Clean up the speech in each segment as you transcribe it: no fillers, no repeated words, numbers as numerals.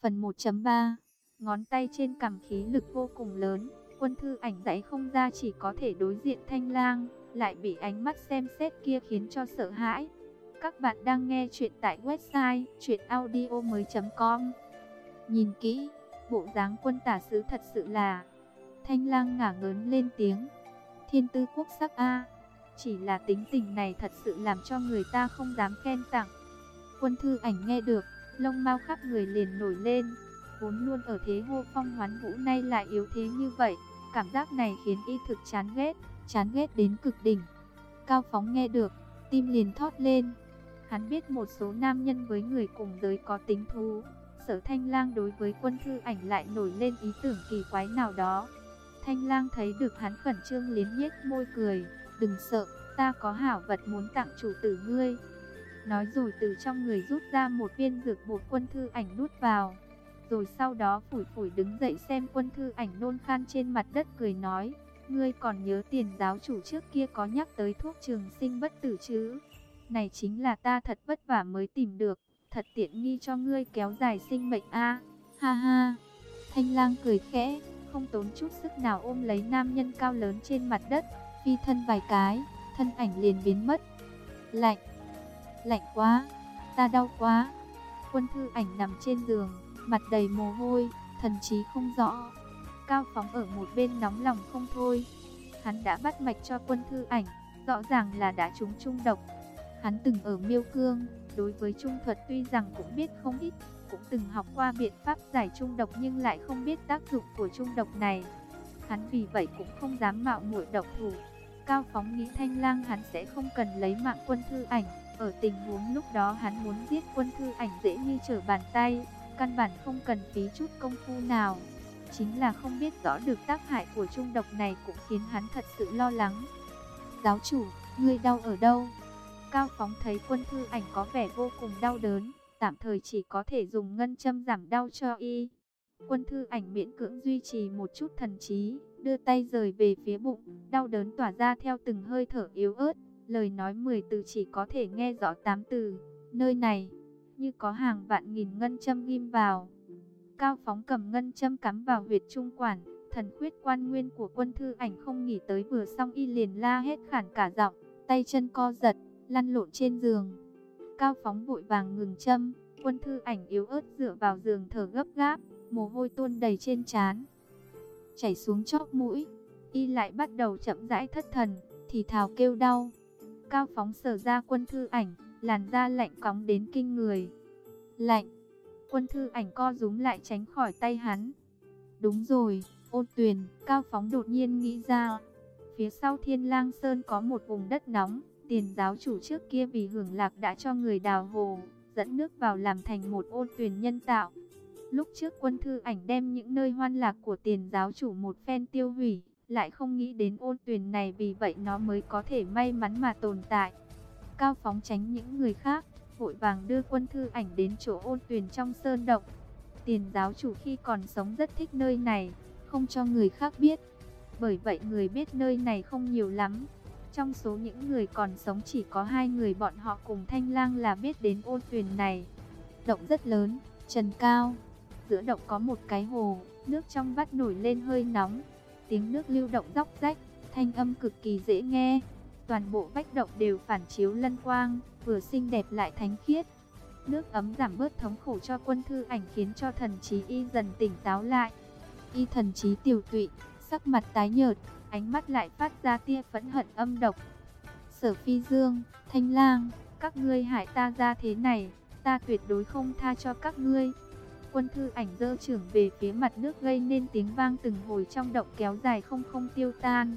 Phần 1.3. Ngón tay trên cằm khí lực vô cùng lớn, Quân Thư Ảnh giãy không ra, chỉ có thể đối diện Thanh Lang, lại bị ánh mắt xem xét kia khiến cho sợ hãi. Các bạn đang nghe chuyện tại website chuyenaudio.com. Nhìn kỹ, bộ dáng Quân tả sứ thật sự là... Thanh Lang ngả ngớn lên tiếng. Thiên tư quốc sắc a. Chỉ là tính tình này thật sự làm cho người ta không dám khen tặng. Quân Thư Ảnh nghe được, lông mao khắp người liền nổi lên. Vốn luôn ở thế hô phong hoán vũ nay lại yếu thế như vậy, cảm giác này khiến y thực chán ghét đến cực đỉnh. Cao Phóng nghe được, tim liền thót lên. Hắn biết một số nam nhân với người cùng giới có tính thú, Sở Thanh Lang đối với Quân Thư Ảnh lại nổi lên ý tưởng kỳ quái nào đó. Thanh Lang thấy được hắn khẩn trương liến nhếch môi cười, đừng sợ, ta có hảo vật muốn tặng chủ tử ngươi. Nói rồi từ trong người rút ra một viên dược bột. Quân Thư Ảnh nuốt vào, rồi sau đó phủi phủi đứng dậy xem Quân Thư Ảnh nôn khan trên mặt đất, cười nói, ngươi còn nhớ Tiền giáo chủ trước kia có nhắc tới thuốc trường sinh bất tử chứ? Này chính là ta thật vất vả mới tìm được, thật tiện nghi cho ngươi kéo dài sinh mệnh a. Ha ha. Thanh Lang cười khẽ, không tốn chút sức nào ôm lấy nam nhân cao lớn trên mặt đất, phi thân vài cái, thân ảnh liền biến mất. Lạnh, lạnh quá, ta đau quá. Quân Thư Ảnh nằm trên giường, mặt đầy mồ hôi, thần trí không rõ. Cao Phóng ở một bên nóng lòng không thôi. Hắn đã bắt mạch cho Quân Thư Ảnh, rõ ràng là đã trúng trung độc. Hắn từng ở Miêu Cương, đối với trung thuật tuy rằng cũng biết không ít, cũng từng học qua biện pháp giải trung độc nhưng lại không biết tác dụng của trung độc này. Hắn vì vậy cũng không dám mạo muội độc thủ. Cao Phóng nghĩ Thanh Lang hắn sẽ không cần lấy mạng Quân Thư Ảnh, ở tình huống lúc đó hắn muốn giết Quân Thư Ảnh dễ như trở bàn tay, căn bản không cần phí chút công phu nào. Chính là không biết rõ được tác hại của trung độc này cũng khiến hắn thật sự lo lắng. Giáo chủ, ngươi đau ở đâu? Cao Phóng thấy Quân Thư Ảnh có vẻ vô cùng đau đớn, tạm thời chỉ có thể dùng ngân châm giảm đau cho y. Quân Thư Ảnh miễn cưỡng duy trì một chút thần trí, đưa tay rời về phía bụng, đau đớn tỏa ra theo từng hơi thở yếu ớt, lời nói 10 từ chỉ có thể nghe rõ 8 từ, nơi này, như có hàng vạn nghìn ngân châm ghim vào. Cao Phóng cầm ngân châm cắm vào huyệt trung quản, thần khuyết quan nguyên của Quân Thư Ảnh không nghỉ tới vừa xong y liền la hét khản cả giọng, tay chân co giật, lăn lộn trên giường. Cao Phóng vội vàng ngừng châm, Quân Thư Ảnh yếu ớt dựa vào giường thở gấp gáp, mồ hôi tuôn đầy trên trán, chảy xuống chóp mũi. Y lại bắt đầu chậm rãi thất thần, thì thào kêu đau. Cao Phóng sờ ra Quân Thư Ảnh, làn da lạnh cóng đến kinh người. Lạnh. Quân Thư Ảnh co rúm lại tránh khỏi tay hắn. Đúng rồi, Ôn Tuyền. Cao Phóng đột nhiên nghĩ ra, phía sau Thiên Lang Sơn có một vùng đất nóng. Tiền giáo chủ trước kia vì hưởng lạc đã cho người đào hồ, dẫn nước vào làm thành một ôn tuyền nhân tạo. Lúc trước Quân Thư Ảnh đem những nơi hoan lạc của Tiền giáo chủ một phen tiêu hủy, lại không nghĩ đến ôn tuyền này, vì vậy nó mới có thể may mắn mà tồn tại. Cao Phóng tránh những người khác, vội vàng đưa Quân Thư Ảnh đến chỗ ôn tuyền trong sơn động. Tiền giáo chủ khi còn sống rất thích nơi này, không cho người khác biết. Bởi vậy người biết nơi này không nhiều lắm. Trong số những người còn sống chỉ có 2 người bọn họ cùng Thanh Lang là biết đến ôn tuyền này. Động rất lớn, trần cao. Giữa động có một cái hồ, nước trong vắt nổi lên hơi nóng. Tiếng nước lưu động róc rách, thanh âm cực kỳ dễ nghe. Toàn bộ vách động đều phản chiếu lân quang, vừa xinh đẹp lại thánh khiết. Nước ấm giảm bớt thống khổ cho Quân Thư Ảnh, khiến cho thần trí y dần tỉnh táo lại. Y thần trí tiều tụy, sắc mặt tái nhợt, ánh mắt lại phát ra tia phẫn hận âm độc. Sở Phi Dương, Thanh Lang, các ngươi hại ta ra thế này, ta tuyệt đối không tha cho các ngươi. Quân Thư Ảnh giơ chưởng về phía mặt nước, gây nên tiếng vang từng hồi trong động kéo dài không tiêu tan.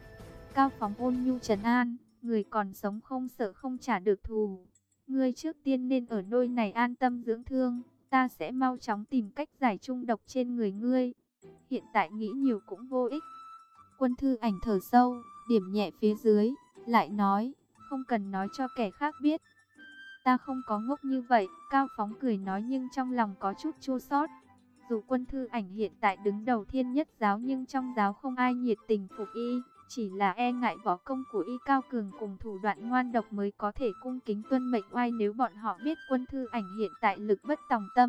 Cao Phóng ôn nhu trấn an, người còn sống không sợ không trả được thù. Ngươi trước tiên nên ở nơi này an tâm dưỡng thương, ta sẽ mau chóng tìm cách giải trung độc trên người ngươi. Hiện tại nghĩ nhiều cũng vô ích. Quân Thư Ảnh thở sâu, điểm nhẹ phía dưới, lại nói, không cần nói cho kẻ khác biết. Ta không có ngốc như vậy. Cao Phóng cười nói nhưng trong lòng có chút chua xót. Dù Quân Thư Ảnh hiện tại đứng đầu Thiên Nhất giáo, nhưng trong giáo không ai nhiệt tình phục y, chỉ là e ngại võ công của y cao cường cùng thủ đoạn ngoan độc mới có thể cung kính tuân mệnh oai. Nếu bọn họ biết Quân Thư Ảnh hiện tại lực bất tòng tâm,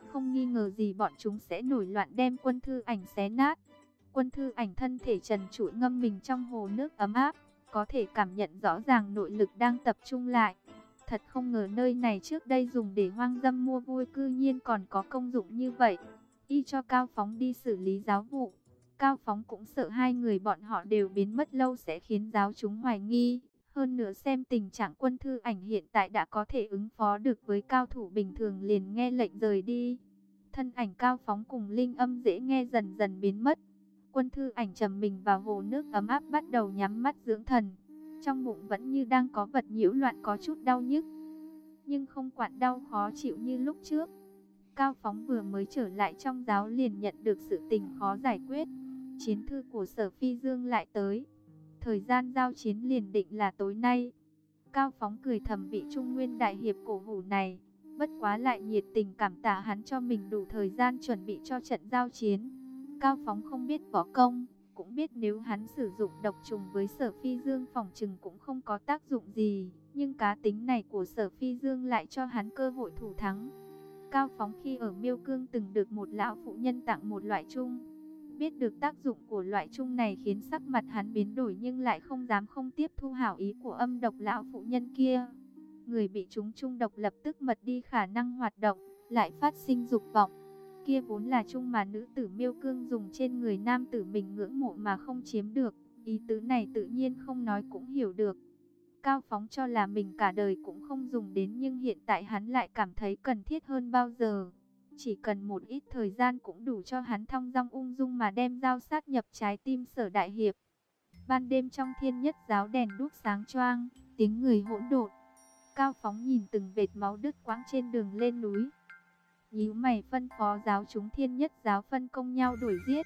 Không nghi ngờ gì bọn chúng sẽ nổi loạn đem Quân Thư Ảnh xé nát. Quân Thư Ảnh thân thể trần trụi ngâm mình trong hồ nước ấm áp, có thể cảm nhận rõ ràng nội lực đang tập trung lại. Thật không ngờ nơi này trước đây dùng để hoang dâm mua vui cư nhiên còn có công dụng như vậy. Y cho Cao Phóng đi xử lý giáo vụ. Cao Phóng cũng sợ hai người bọn họ đều biến mất lâu sẽ khiến giáo chúng hoài nghi. Hơn nữa xem tình trạng Quân Thư Ảnh hiện tại đã có thể ứng phó được với cao thủ bình thường, liền nghe lệnh rời đi. Thân ảnh Cao Phóng cùng linh âm dễ nghe dần dần biến mất. Quân Thư Ảnh trầm mình vào hồ nước ấm áp bắt đầu nhắm mắt dưỡng thần. Trong bụng vẫn như đang có vật nhiễu loạn, có chút đau nhức, nhưng không quặn đau khó chịu như lúc trước. Cao Phóng vừa mới trở lại trong giáo liền nhận được sự tình khó giải quyết. Chiến thư của Sở Phi Dương lại tới. Thời gian giao chiến liền định là tối nay. Cao Phóng cười thầm vị Trung Nguyên đại hiệp cổ hủ này, bất quá lại nhiệt tình cảm tạ hắn cho mình đủ thời gian chuẩn bị cho trận giao chiến. Cao Phóng không biết võ công, cũng biết nếu hắn sử dụng độc trùng với Sở Phi Dương phòng chừng cũng không có tác dụng gì, nhưng cá tính này của Sở Phi Dương lại cho hắn cơ hội thủ thắng. Cao Phóng khi ở Miêu Cương từng được một lão phụ nhân tặng một loại chung. Biết được tác dụng của loại chung này khiến sắc mặt hắn biến đổi, nhưng lại không dám không tiếp thu hảo ý của âm độc lão phụ nhân kia. Người bị trúng chung độc lập tức mất đi khả năng hoạt động, lại phát sinh dục vọng. Kia vốn là chung mà nữ tử Miêu Cương dùng trên người nam tử mình ngưỡng mộ mà không chiếm được. Ý tứ này tự nhiên không nói cũng hiểu được. Cao Phóng cho là mình cả đời cũng không dùng đến, nhưng hiện tại hắn lại cảm thấy cần thiết hơn bao giờ. Chỉ cần một ít thời gian cũng đủ cho hắn thong dong ung dung mà đem dao sát nhập trái tim Sở đại hiệp. Ban đêm trong Thiên Nhất giáo đèn đuốc sáng choang, tiếng người hỗn độn. Cao Phóng nhìn từng vệt máu đứt quãng trên đường lên núi, nhíu mày phân phó giáo chúng Thiên Nhất giáo phân công nhau đuổi giết.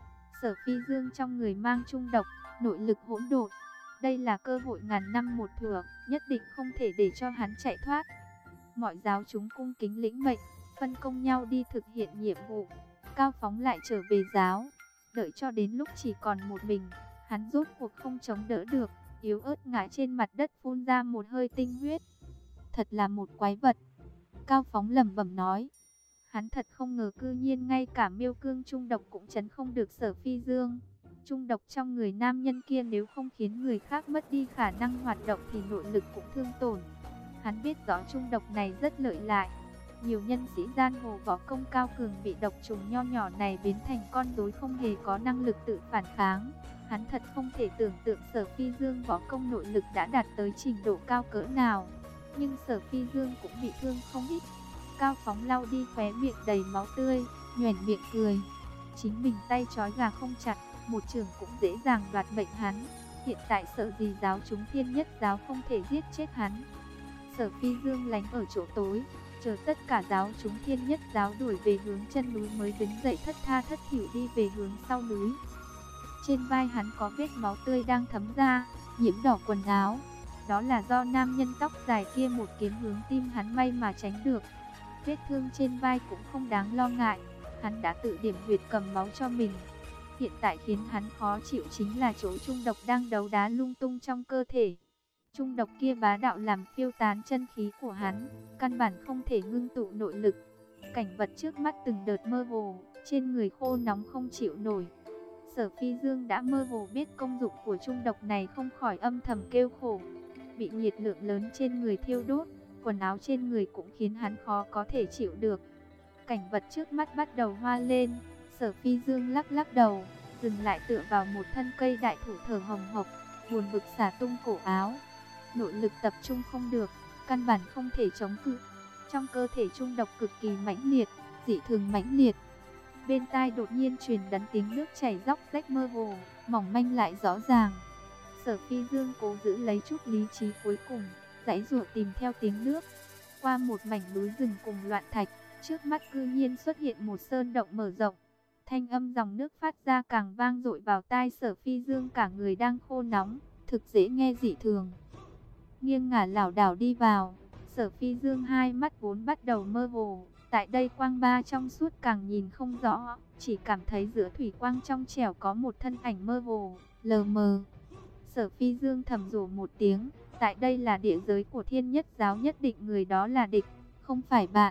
Sở Phi Dương trong người mang chung độc, nội lực hỗn độn. Đây là cơ hội ngàn năm một thửa, nhất định không thể để cho hắn chạy thoát. Mọi giáo chúng cung kính lĩnh mệnh, phân công nhau đi thực hiện nhiệm vụ. Cao Phóng lại trở về giáo, đợi cho đến lúc chỉ còn một mình, hắn rốt cuộc không chống đỡ được, yếu ớt ngã trên mặt đất phun ra một hơi tinh huyết. Thật là một quái vật, Cao Phóng lẩm bẩm nói. Hắn thật không ngờ cư nhiên ngay cả Miêu Cương chung độc cũng trấn không được Sở Phi Dương. Chung độc trong người nam nhân kia nếu không khiến người khác mất đi khả năng hoạt động thì nội lực cũng thương tổn. Hắn biết rõ chung độc này rất lợi hại. Nhiều nhân sĩ giang hồ võ công cao cường bị độc trùng nho nhỏ này biến thành con rối, không hề có năng lực tự phản kháng. Hắn thật không thể tưởng tượng Sở Phi Dương võ công nội lực đã đạt tới trình độ cao cỡ nào. Nhưng Sở Phi Dương cũng bị thương không ít. Cao Phóng lau đi khóe miệng đầy máu tươi, nhoẻn miệng cười. Chính mình tay trói gà không chặt, một trường cũng dễ dàng đoạt mệnh hắn. Hiện tại sợ gì giáo chúng Thiên Nhất giáo không thể giết chết hắn. Sở Phi Dương lánh ở chỗ tối, chờ tất cả giáo chúng Thiên Nhất giáo đuổi về hướng chân núi mới đứng dậy thất tha thất thểu đi về hướng sau núi. Trên vai hắn có vết máu tươi đang thấm ra, nhiễm đỏ quần áo. Đó là do nam nhân tóc dài kia một kiếm hướng tim hắn may mà tránh được. Vết thương trên vai cũng không đáng lo ngại, hắn đã tự điểm huyệt cầm máu cho mình. Hiện tại khiến hắn khó chịu chính là chỗ chung độc đang đấu đá lung tung trong cơ thể. Chung độc kia bá đạo làm phiêu tán chân khí của hắn, căn bản không thể ngưng tụ nội lực. Cảnh vật trước mắt từng đợt mơ hồ, trên người khô nóng không chịu nổi. Sở Phi Dương đã mơ hồ biết công dụng của chung độc này, không khỏi âm thầm kêu khổ. Bị nhiệt lượng lớn trên người thiêu đốt, quần áo trên người cũng khiến hắn khó có thể chịu được. Cảnh vật trước mắt bắt đầu hoa lên, Sở Phi Dương lắc lắc đầu, dừng lại tựa vào một thân cây đại thụ thở hồng hộc, buồn bực xả tung cổ áo. Nội lực tập trung không được, căn bản không thể chống cự. Trong cơ thể chung độc cực kỳ mãnh liệt, dị thường mãnh liệt. Bên tai đột nhiên truyền đến tiếng nước chảy róc rách mơ hồ, mỏng manh lại rõ ràng. Sở Phi Dương cố giữ lấy chút lý trí cuối cùng, giãy giụa tìm theo tiếng nước. Qua một mảnh núi rừng cùng loạn thạch, trước mắt cư nhiên xuất hiện một sơn động mở rộng. Thanh âm dòng nước phát ra càng vang dội vào tai Sở Phi Dương, cả người đang khô nóng, thực dễ nghe dị thường. Nghiêng ngả lảo đảo đi vào, Sở Phi Dương hai mắt vốn bắt đầu mơ hồ, tại đây quang ba trong suốt càng nhìn không rõ, chỉ cảm thấy giữa thủy quang trong trẻo có một thân ảnh mơ hồ, lờ mờ. Sở Phi Dương thầm rủ một tiếng, tại đây là địa giới của Thiên Nhất giáo, nhất định người đó là địch, không phải bạn.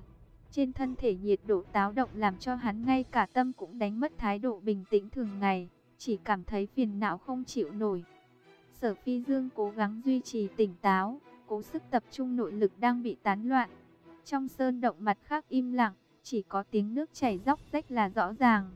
Trên thân thể nhiệt độ táo động làm cho hắn ngay cả tâm cũng đánh mất thái độ bình tĩnh thường ngày, chỉ cảm thấy phiền não không chịu nổi. Sở Phi Dương cố gắng duy trì tỉnh táo, cố sức tập trung nội lực đang bị tán loạn. Trong sơn động mặt khác im lặng, chỉ có tiếng nước chảy róc rách là rõ ràng.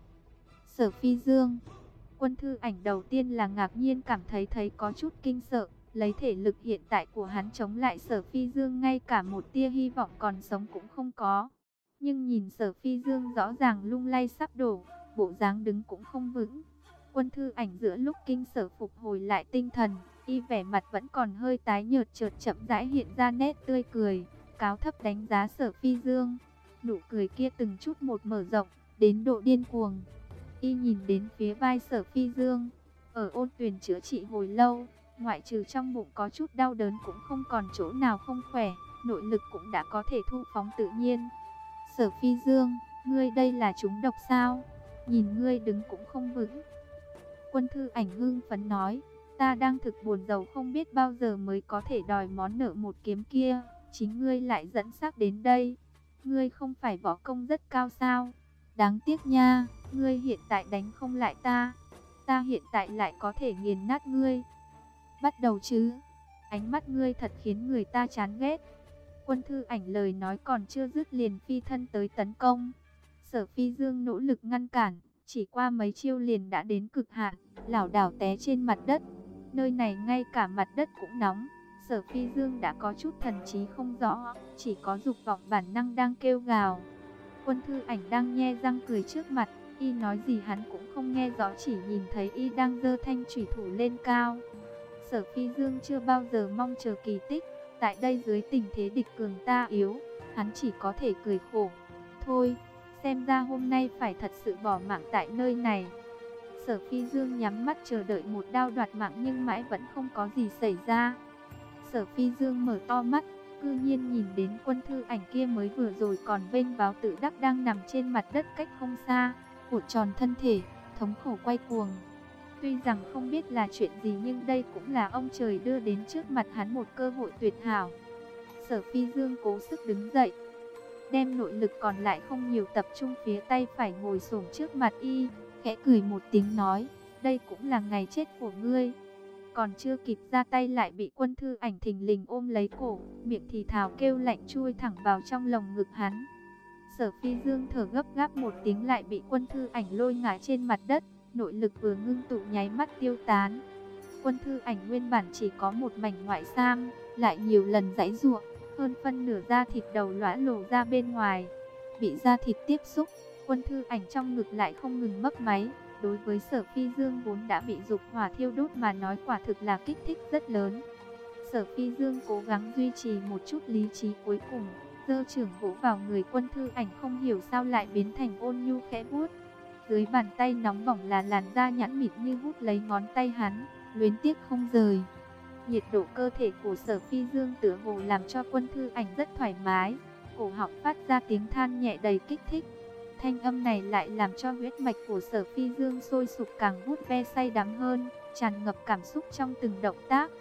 Sở Phi Dương, Quân Thư Ảnh đầu tiên là ngạc nhiên cảm thấy có chút kinh sợ, lấy thể lực hiện tại của hắn chống lại Sở Phi Dương ngay cả một tia hy vọng còn sống cũng không có. Nhưng nhìn Sở Phi Dương rõ ràng lung lay sắp đổ, bộ dáng đứng cũng không vững. Quân Thư Ảnh giữa lúc kinh sở phục hồi lại tinh thần, y vẻ mặt vẫn còn hơi tái nhợt, chợt chậm rãi hiện ra nét tươi cười, cáo thấp đánh giá Sở Phi Dương. Nụ cười kia từng chút một mở rộng, đến độ điên cuồng. Y nhìn đến phía vai Sở Phi Dương, ở ôn tuyền chữa trị hồi lâu, ngoại trừ trong bụng có chút đau đớn cũng không còn chỗ nào không khỏe, nội lực cũng đã có thể thu phóng tự nhiên. Sở Phi Dương, ngươi đây là trúng độc sao? Nhìn ngươi đứng cũng không vững. Quân Thư Ảnh hưng phấn nói, ta đang thực buồn rầu không biết bao giờ mới có thể đòi món nợ một kiếm kia, chính ngươi lại dẫn xác đến đây. Ngươi không phải võ công rất cao sao? Đáng tiếc nha, ngươi hiện tại đánh không lại ta, ta hiện tại lại có thể nghiền nát ngươi. Bắt đầu chứ, ánh mắt ngươi thật khiến người ta chán ghét. Quân Thư Ảnh lời nói còn chưa dứt liền phi thân tới tấn công. Sở Phi Dương nỗ lực ngăn cản, chỉ qua mấy chiêu liền đã đến cực hạn, lảo đảo té trên mặt đất. Nơi này ngay cả mặt đất cũng nóng. Sở Phi Dương đã có chút thần trí không rõ, chỉ có dục vọng bản năng đang kêu gào. Quân Thư Ảnh đang nhe răng cười trước mặt, y nói gì hắn cũng không nghe rõ, chỉ nhìn thấy y đang giơ thanh chủy thủ lên cao. Sở Phi Dương chưa bao giờ mong chờ kỳ tích, tại đây dưới tình thế địch cường ta yếu, hắn chỉ có thể cười khổ. Thôi, xem ra hôm nay phải thật sự bỏ mạng tại nơi này. Sở Phi Dương nhắm mắt chờ đợi một đao đoạt mạng nhưng mãi vẫn không có gì xảy ra. Sở Phi Dương mở to mắt, cư nhiên nhìn đến Quân Thư Ảnh kia mới vừa rồi còn vênh váo tự đắc đang nằm trên mặt đất cách không xa, cuộn tròn thân thể, thống khổ quay cuồng. Tuy rằng không biết là chuyện gì nhưng đây cũng là ông trời đưa đến trước mặt hắn một cơ hội tuyệt hảo. Sở Phi Dương cố sức đứng dậy, đem nội lực còn lại không nhiều tập trung phía tay phải ngồi xổm trước mặt y, khẽ cười một tiếng nói, đây cũng là ngày chết của ngươi. Còn chưa kịp ra tay lại bị Quân Thư Ảnh thình lình ôm lấy cổ, miệng thì thào kêu lạnh chui thẳng vào trong lồng ngực hắn. Sở Phi Dương thở gấp gáp một tiếng lại bị Quân Thư Ảnh lôi ngã trên mặt đất, nội lực vừa ngưng tụ nháy mắt tiêu tán. Quân Thư Ảnh nguyên bản chỉ có một mảnh ngoại sam, lại nhiều lần giãy giụa, hơn phân nửa da thịt đầu lõa lồ ra bên ngoài. Bị da thịt tiếp xúc, Quân Thư Ảnh trong ngực lại không ngừng mấp máy. Đối với Sở Phi Dương vốn đã bị dục hỏa thiêu đốt mà nói quả thực là kích thích rất lớn. Sở Phi Dương cố gắng duy trì một chút lý trí cuối cùng, giơ chưởng vỗ vào người Quân Thư Ảnh, không hiểu sao lại biến thành ôn nhu khẽ vuốt. Dưới bàn tay nóng bỏng là làn da nhẵn mịn như hút lấy ngón tay hắn, luyến tiếc không rời. Nhiệt độ cơ thể của Sở Phi Dương tựa hồ làm cho Quân Thư Ảnh rất thoải mái, cổ họng phát ra tiếng than nhẹ đầy kích thích. Thanh âm này lại làm cho huyết mạch của Sở Phi Dương sôi sục càng vuốt ve say đắm hơn, tràn ngập cảm xúc trong từng động tác.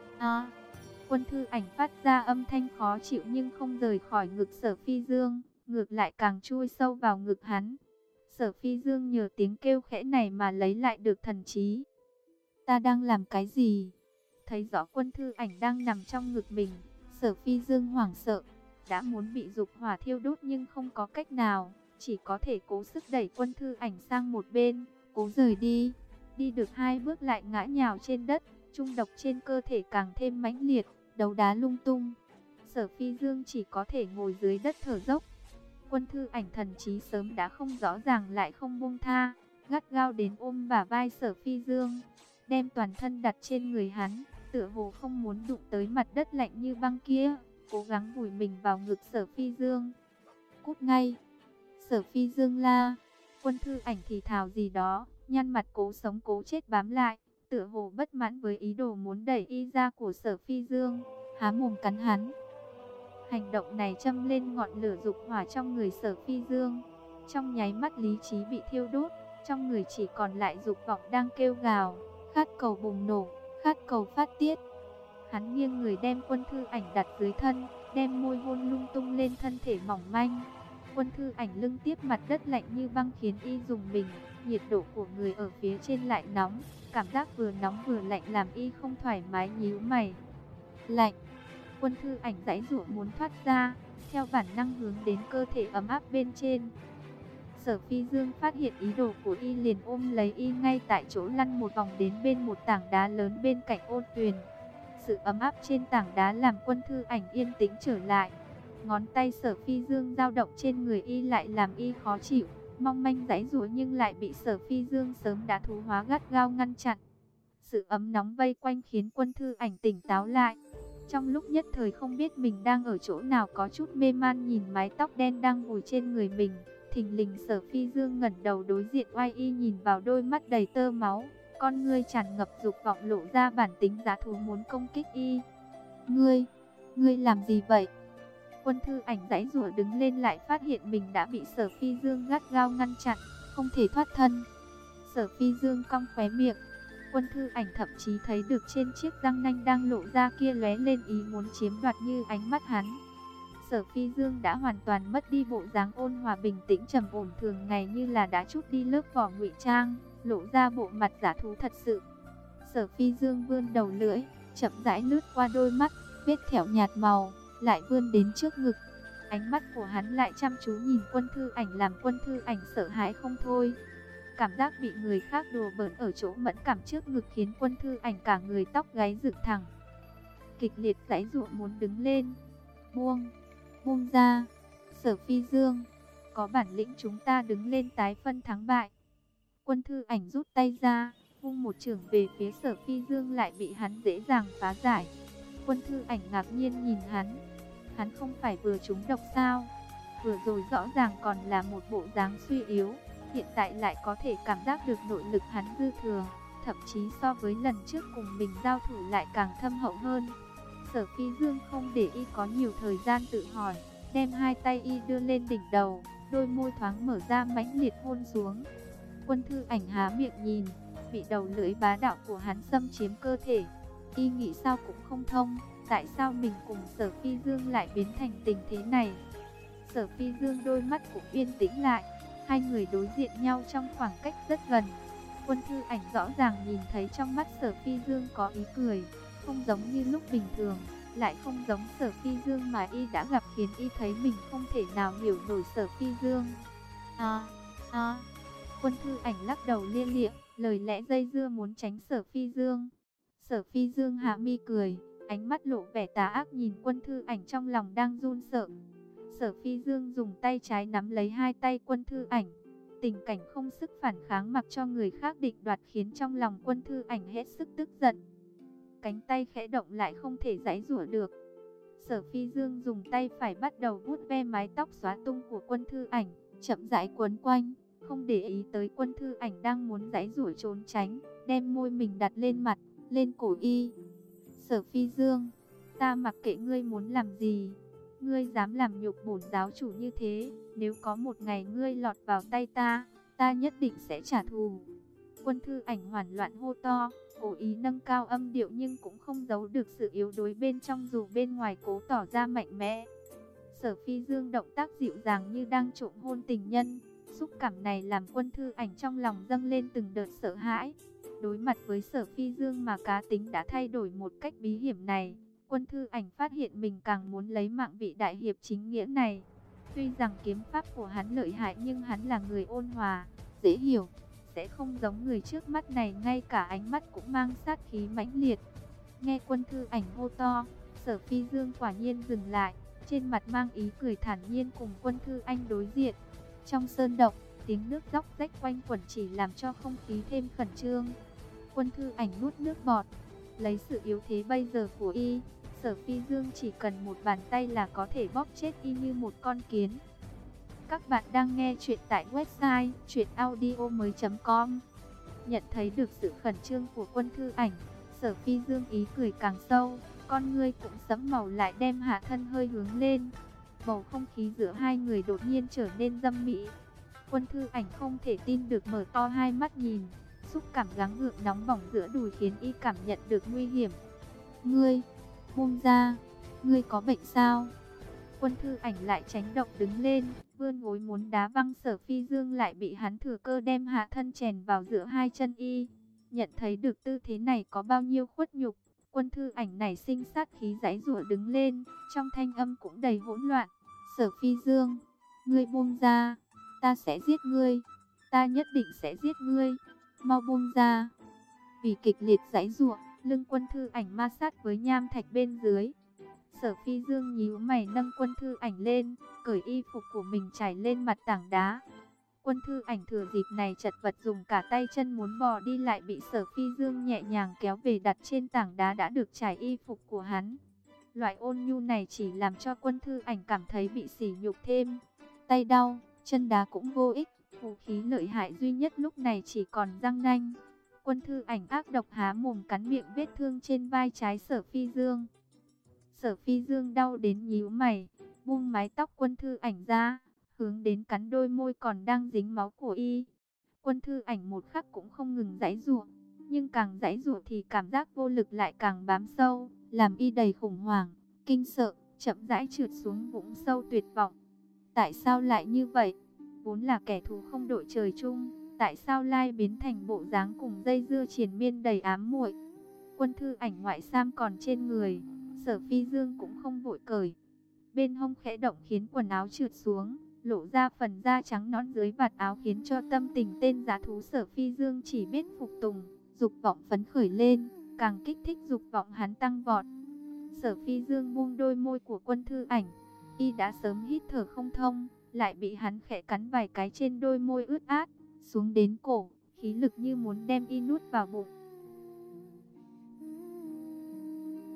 Quân Thư Ảnh phát ra âm thanh khó chịu nhưng không rời khỏi ngực Sở Phi Dương, ngược lại càng chui sâu vào ngực hắn. Sở Phi Dương nhờ tiếng kêu khẽ này mà lấy lại được thần trí. Ta đang làm cái gì? Thấy rõ Quân Thư Ảnh đang nằm trong ngực mình, Sở Phi Dương hoảng sợ, đã muốn bị dục hỏa thiêu đốt nhưng không có cách nào, chỉ có thể cố sức đẩy Quân Thư Ảnh sang một bên, cố rời đi. Đi được 2 bước lại ngã nhào trên đất, trung độc trên cơ thể càng thêm mãnh liệt, đấu đá lung tung. Sở Phi Dương chỉ có thể ngồi dưới đất thở dốc. Quân Thư Ảnh thần trí sớm đã không rõ ràng lại không buông tha, gắt gao đến ôm bả vai Sở Phi Dương, đem toàn thân đặt trên người hắn, tựa hồ không muốn đụng tới mặt đất lạnh như băng kia, cố gắng vùi mình vào ngực Sở Phi Dương. Cút ngay! Sở Phi Dương la. Quân Thư Ảnh thì thào gì đó, nhăn mặt cố sống cố chết bám lại, tựa hồ bất mãn với ý đồ muốn đẩy y ra của Sở Phi Dương, há mồm cắn hắn. Hành động này châm lên ngọn lửa dục hỏa trong người Sở Phi Dương. Trong nháy mắt lý trí bị thiêu đốt, trong người chỉ còn lại dục vọng đang kêu gào, khát cầu bùng nổ, khát cầu phát tiết. Hắn nghiêng người đem Quân Thư Ảnh đặt dưới thân, đem môi hôn lung tung lên thân thể mỏng manh. Quân Thư Ảnh lưng tiếp mặt đất lạnh như băng khiến y rùng mình, nhiệt độ của người ở phía trên lại nóng, cảm giác vừa nóng vừa lạnh làm y không thoải mái nhíu mày. Lạnh. Quân Thư Ảnh giãy giụa muốn thoát ra, theo bản năng hướng đến cơ thể ấm áp bên trên. Sở Phi Dương phát hiện ý đồ của y liền ôm lấy y ngay tại chỗ lăn một vòng đến bên một tảng đá lớn bên cạnh ôn tuyền. Sự ấm áp trên tảng đá làm Quân Thư Ảnh yên tĩnh trở lại. Ngón tay Sở Phi Dương dao động trên người y lại làm y khó chịu, mong manh giãy giụa nhưng lại bị Sở Phi Dương sớm đã thú hóa gắt gao ngăn chặn. Sự ấm nóng vây quanh khiến Quân Thư Ảnh tỉnh táo lại. Trong lúc nhất thời không biết mình đang ở chỗ nào, có chút mê man nhìn mái tóc đen đang vùi trên người mình. Thình lình Sở Phi Dương ngẩng đầu đối diện oai y nhìn vào đôi mắt đầy tơ máu, con ngươi tràn ngập dục vọng lộ ra bản tính giá thú muốn công kích y. Ngươi làm gì vậy? Quân Thư Ảnh giãy giụa đứng lên lại phát hiện mình đã bị Sở Phi Dương gắt gao ngăn chặn, không thể thoát thân. Sở Phi Dương cong khóe miệng. Quân Thư Ảnh thậm chí thấy được trên chiếc răng nanh đang lộ ra kia lóe lên ý muốn chiếm đoạt như ánh mắt hắn. Sở Phi Dương đã hoàn toàn mất đi bộ dáng ôn hòa bình tĩnh trầm ổn thường ngày, như là đã trút đi lớp vỏ ngụy trang, lộ ra bộ mặt giả thú thật sự. Sở Phi Dương vươn đầu lưỡi, chậm rãi lướt qua đôi mắt, vết thẹo nhạt màu, lại vươn đến trước ngực. Ánh mắt của hắn lại chăm chú nhìn Quân Thư Ảnh làm Quân Thư Ảnh sợ hãi không thôi. Cảm giác bị người khác đùa bỡn ở chỗ mẫn cảm trước ngực khiến Quân Thư Ảnh cả người tóc gáy dựng thẳng. Kịch liệt giãy giụa muốn đứng lên. Buông ra. Sở Phi Dương, có bản lĩnh chúng ta đứng lên tái phân thắng bại. Quân Thư Ảnh rút tay ra, vung một chưởng về phía Sở Phi Dương lại bị hắn dễ dàng phá giải. Quân Thư Ảnh ngạc nhiên nhìn hắn không phải vừa trúng độc sao? Vừa rồi rõ ràng còn là một bộ dáng suy yếu, hiện tại lại có thể cảm giác được nội lực hắn dư thừa, thậm chí so với lần trước cùng mình giao thủ lại càng thâm hậu hơn. Sở Phi Dương không để y có nhiều thời gian tự hỏi, đem hai tay y đưa lên đỉnh đầu, đôi môi thoáng mở ra mãnh liệt hôn xuống. Quân Thư Ảnh há miệng nhìn, bị đầu lưỡi bá đạo của hắn xâm chiếm cơ thể. Y nghĩ sao cũng không thông, tại sao mình cùng Sở Phi Dương lại biến thành tình thế này. Sở Phi Dương đôi mắt cũng yên tĩnh lại, hai người đối diện nhau trong khoảng cách rất gần. Quân Thư Ảnh rõ ràng nhìn thấy trong mắt Sở Phi Dương có ý cười, không giống như lúc bình thường, lại không giống Sở Phi Dương mà y đã gặp khiến y thấy mình không thể nào hiểu nổi Sở Phi Dương. Quân Thư Ảnh lắc đầu lia lịa, lời lẽ dây dưa muốn tránh Sở Phi Dương. Sở Phi Dương hạ mi cười, ánh mắt lộ vẻ tà ác nhìn Quân Thư Ảnh trong lòng đang run sợ. Sở Phi Dương dùng tay trái nắm lấy hai tay Quân Thư Ảnh. Tình cảnh không sức phản kháng mặc cho người khác định đoạt khiến trong lòng Quân Thư Ảnh hết sức tức giận. Cánh tay khẽ động lại không thể giãy giụa được. Sở Phi Dương dùng tay phải bắt đầu vuốt ve mái tóc xóa tung của Quân Thư Ảnh, chậm rãi quấn quanh, không để ý tới Quân Thư Ảnh đang muốn giãy giụa trốn tránh, đem môi mình đặt lên mặt, lên cổ y. Sở Phi Dương, ta mặc kệ ngươi muốn làm gì, ngươi dám làm nhục bổn giáo chủ như thế, nếu có một ngày ngươi lọt vào tay ta nhất định sẽ trả thù. Quân Thư Ảnh hoảng loạn hô to, cố ý nâng cao âm điệu nhưng cũng không giấu được sự yếu đuối bên trong dù bên ngoài cố tỏ ra mạnh mẽ. Sở Phi Dương động tác dịu dàng như đang trộm hôn tình nhân, xúc cảm này làm Quân Thư Ảnh trong lòng dâng lên từng đợt sợ hãi. Đối mặt với Sở Phi Dương mà cá tính đã thay đổi một cách bí hiểm này, Quân Thư Ảnh phát hiện mình càng muốn lấy mạng vị đại hiệp chính nghĩa này. Tuy rằng kiếm pháp của hắn lợi hại nhưng hắn là người ôn hòa, dễ hiểu, sẽ không giống người trước mắt này, ngay cả ánh mắt cũng mang sát khí mãnh liệt. Nghe Quân Thư Ảnh hô to, Sở Phi Dương quả nhiên dừng lại, trên mặt mang ý cười thản nhiên cùng Quân Thư Anh đối diện. Trong sơn động, tiếng nước róc rách quanh quẩn chỉ làm cho không khí thêm khẩn trương. Quân Thư Ảnh nuốt nước bọt, lấy sự yếu thế bây giờ của y, Sở Phi Dương chỉ cần một bàn tay là có thể bóp chết y như một con kiến. Các bạn đang nghe chuyện tại website chuyenaudio.com. Nhận thấy được sự khẩn trương của Quân Thư Ảnh, Sở Phi Dương ý cười càng sâu, con ngươi cũng sẫm màu lại đem hạ thân hơi hướng lên. Bầu không khí giữa hai người đột nhiên trở nên dâm mỹ. Quân Thư Ảnh không thể tin được mở to hai mắt nhìn, xúc cảm gắng gượng nóng bỏng giữa đùi khiến y cảm nhận được nguy hiểm. Ngươi, buông ra, ngươi có bệnh sao? Quân Thư Ảnh lại tránh động đứng lên, vươn gối muốn đá văng Sở Phi Dương, lại bị hắn thừa cơ đem hạ thân chèn vào giữa hai chân y. Nhận thấy được tư thế này có bao nhiêu khuất nhục, Quân Thư Ảnh nảy sinh sát khí giãy giụa đứng lên, trong thanh âm cũng đầy hỗn loạn. Sở Phi Dương, ngươi buông ra, ta sẽ giết ngươi, ta nhất định sẽ giết ngươi, mau buông ra. Vì kịch liệt giãy giụa, lưng Quân Thư Ảnh ma sát với nham thạch bên dưới. Sở Phi Dương nhíu mày nâng Quân Thư Ảnh lên, cởi y phục của mình trải lên mặt tảng đá. Quân Thư Ảnh thừa dịp này chật vật dùng cả tay chân muốn bò đi, lại bị Sở Phi Dương nhẹ nhàng kéo về đặt trên tảng đá đã được trải y phục của hắn. Loại ôn nhu này chỉ làm cho Quân Thư Ảnh cảm thấy bị sỉ nhục thêm. Tay đau, chân đá cũng vô ích, vũ khí lợi hại duy nhất lúc này chỉ còn răng nanh. Quân Thư Ảnh ác độc há mồm cắn miệng vết thương trên vai trái Sở Phi Dương. Sở Phi Dương đau đến nhíu mày, buông mái tóc Quân Thư Ảnh ra, hướng đến cắn đôi môi còn đang dính máu của y. Quân Thư Ảnh một khắc cũng không ngừng giãy giụa, nhưng càng giãy giụa thì cảm giác vô lực lại càng bám sâu, làm y đầy khủng hoảng, kinh sợ, chậm rãi trượt xuống vũng sâu tuyệt vọng. Tại sao lại như vậy? Vốn là kẻ thù không đội trời chung, tại sao lai biến thành bộ dáng cùng dây dưa triền miên đầy ám muội? Quân Thư Ảnh ngoại sam còn trên người, Sở Phi Dương cũng không vội cởi. Bên hông khẽ động khiến quần áo trượt xuống, lộ ra phần da trắng nõn dưới vạt áo, khiến cho tâm tình tên giá thú Sở Phi Dương chỉ biết phục tùng. Dục vọng phấn khởi lên, càng kích thích dục vọng hắn tăng vọt. Sở Phi Dương buông đôi môi của Quân Thư Ảnh, y đã sớm hít thở không thông, lại bị hắn khẽ cắn vài cái trên đôi môi ướt át, xuống đến cổ, khí lực như muốn đem y nuốt vào bụng.